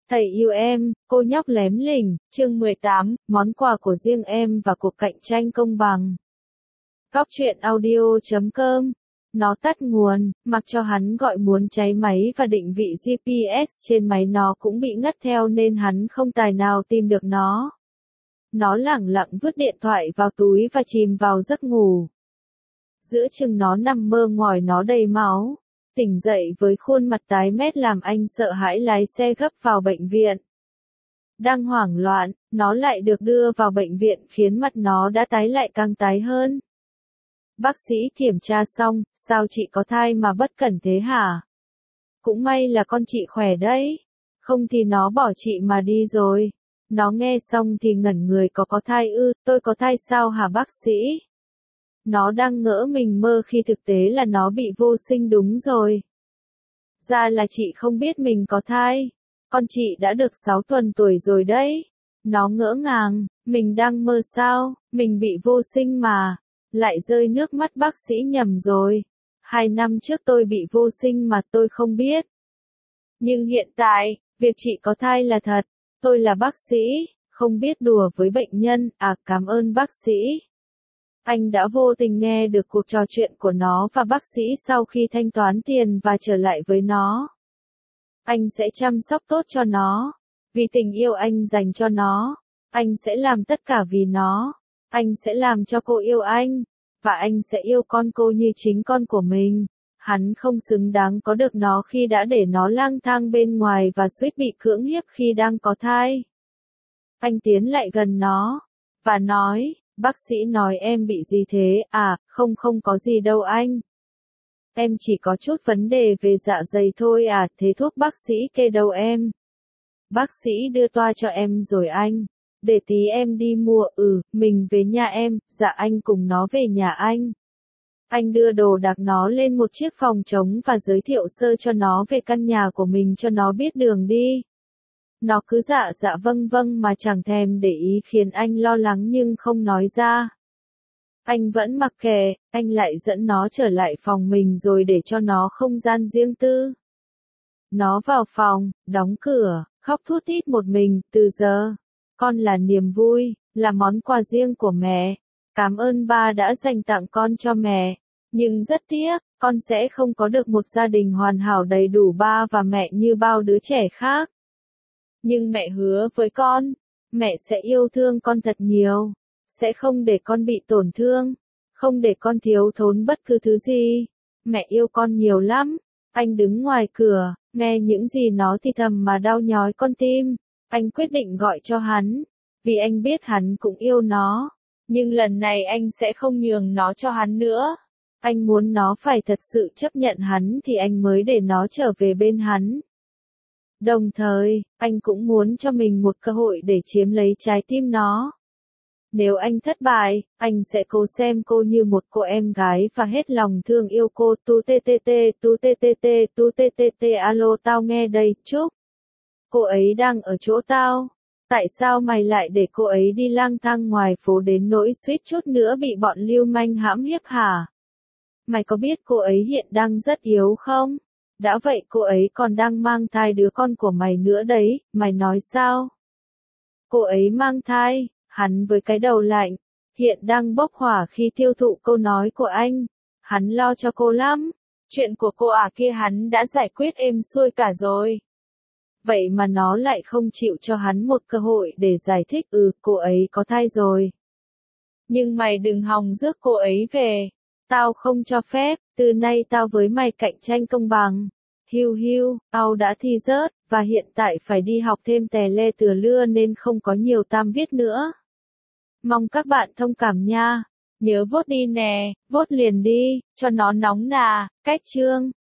Thầy yêu em, cô nhóc lém lỉnh, chương 18, món quà của riêng em và cuộc cạnh tranh công bằng. Góc truyện audio.com. Nó tắt nguồn, mặc cho hắn gọi muốn cháy máy và định vị GPS trên máy nó cũng bị ngắt theo nên hắn không tài nào tìm được nó. Nó lẳng lặng vứt điện thoại vào túi và chìm vào giấc ngủ. Giữa chừng nó nằm mơ ngòi nó đầy máu. Tỉnh dậy với khuôn mặt tái mét làm anh sợ hãi lái xe gấp vào bệnh viện. Đang hoảng loạn, nó lại được đưa vào bệnh viện khiến mặt nó đã tái lại càng tái hơn. Bác sĩ kiểm tra xong, sao chị có thai mà bất cẩn thế hả? Cũng may là con chị khỏe đấy, không thì nó bỏ chị mà đi rồi. Nó nghe xong thì ngẩn người có thai ư, tôi có thai sao hả bác sĩ? Nó đang ngỡ mình mơ khi thực tế là nó bị vô sinh đúng rồi. Ra là chị không biết mình có thai. Con chị đã được 6 tuần tuổi rồi đấy. Nó ngỡ ngàng, mình đang mơ sao, mình bị vô sinh mà. Lại rơi nước mắt bác sĩ nhầm rồi. 2 năm trước tôi bị vô sinh mà tôi không biết. Nhưng hiện tại, việc chị có thai là thật. Tôi là bác sĩ, không biết đùa với bệnh nhân, cảm ơn bác sĩ. Anh đã vô tình nghe được cuộc trò chuyện của nó và bác sĩ sau khi thanh toán tiền và trở lại với nó. Anh sẽ chăm sóc tốt cho nó. Vì tình yêu anh dành cho nó. Anh sẽ làm tất cả vì nó. Anh sẽ làm cho cô yêu anh. Và anh sẽ yêu con cô như chính con của mình. Hắn không xứng đáng có được nó khi đã để nó lang thang bên ngoài và suýt bị cưỡng hiếp khi đang có thai. Anh tiến lại gần nó. Và nói. Bác sĩ nói em bị gì thế? Không có gì đâu anh. Em chỉ có chút vấn đề về dạ dày thôi thế thuốc bác sĩ kê đâu em? Bác sĩ đưa toa cho em rồi anh. Để tí em đi mua, mình về nhà em, dạ anh cùng nó về nhà anh. Anh đưa đồ đạc nó lên một chiếc phòng trống và giới thiệu sơ cho nó về căn nhà của mình cho nó biết đường đi. Nó cứ dạ vâng mà chẳng thèm để ý khiến anh lo lắng nhưng không nói ra. Anh vẫn mặc kệ, anh lại dẫn nó trở lại phòng mình rồi để cho nó không gian riêng tư. Nó vào phòng, đóng cửa, khóc thút thít một mình, từ giờ. Con là niềm vui, là món quà riêng của mẹ. Cảm ơn ba đã dành tặng con cho mẹ. Nhưng rất tiếc, con sẽ không có được một gia đình hoàn hảo đầy đủ ba và mẹ như bao đứa trẻ khác. Nhưng mẹ hứa với con, mẹ sẽ yêu thương con thật nhiều, sẽ không để con bị tổn thương, không để con thiếu thốn bất cứ thứ gì. Mẹ yêu con nhiều lắm. Anh đứng ngoài cửa, nghe những gì nó thì thầm mà đau nhói con tim. Anh quyết định gọi cho hắn, vì anh biết hắn cũng yêu nó. Nhưng lần này anh sẽ không nhường nó cho hắn nữa. Anh muốn nó phải thật sự chấp nhận hắn thì anh mới để nó trở về bên hắn. Đồng thời, anh cũng muốn cho mình một cơ hội để chiếm lấy trái tim nó. Nếu anh thất bại, anh sẽ cố xem cô như một cô em gái và hết lòng thương yêu cô. Tu alo tao nghe đây, Trúc. Cô ấy đang ở chỗ tao. Tại sao mày lại để cô ấy đi lang thang ngoài phố đến nỗi suýt chút nữa bị bọn lưu manh hãm hiếp hả? Mày có biết cô ấy hiện đang rất yếu không? Đã vậy cô ấy còn đang mang thai đứa con của mày nữa đấy, mày nói sao? Cô ấy mang thai, hắn với cái đầu lạnh, hiện đang bốc hỏa khi tiêu thụ câu nói của anh. Hắn lo cho cô lắm, chuyện của cô kia hắn đã giải quyết êm xuôi cả rồi. Vậy mà nó lại không chịu cho hắn một cơ hội để giải thích cô ấy có thai rồi. Nhưng mày đừng hòng rước cô ấy về. Tao không cho phép, từ nay tao với mày cạnh tranh công bằng. Tao đã thi rớt, và hiện tại phải đi học thêm tè le từa lưa nên không có nhiều tam viết nữa. Mong các bạn thông cảm nha. Nhớ vote đi nè, vote liền đi, cho nó nóng nà, cách chương.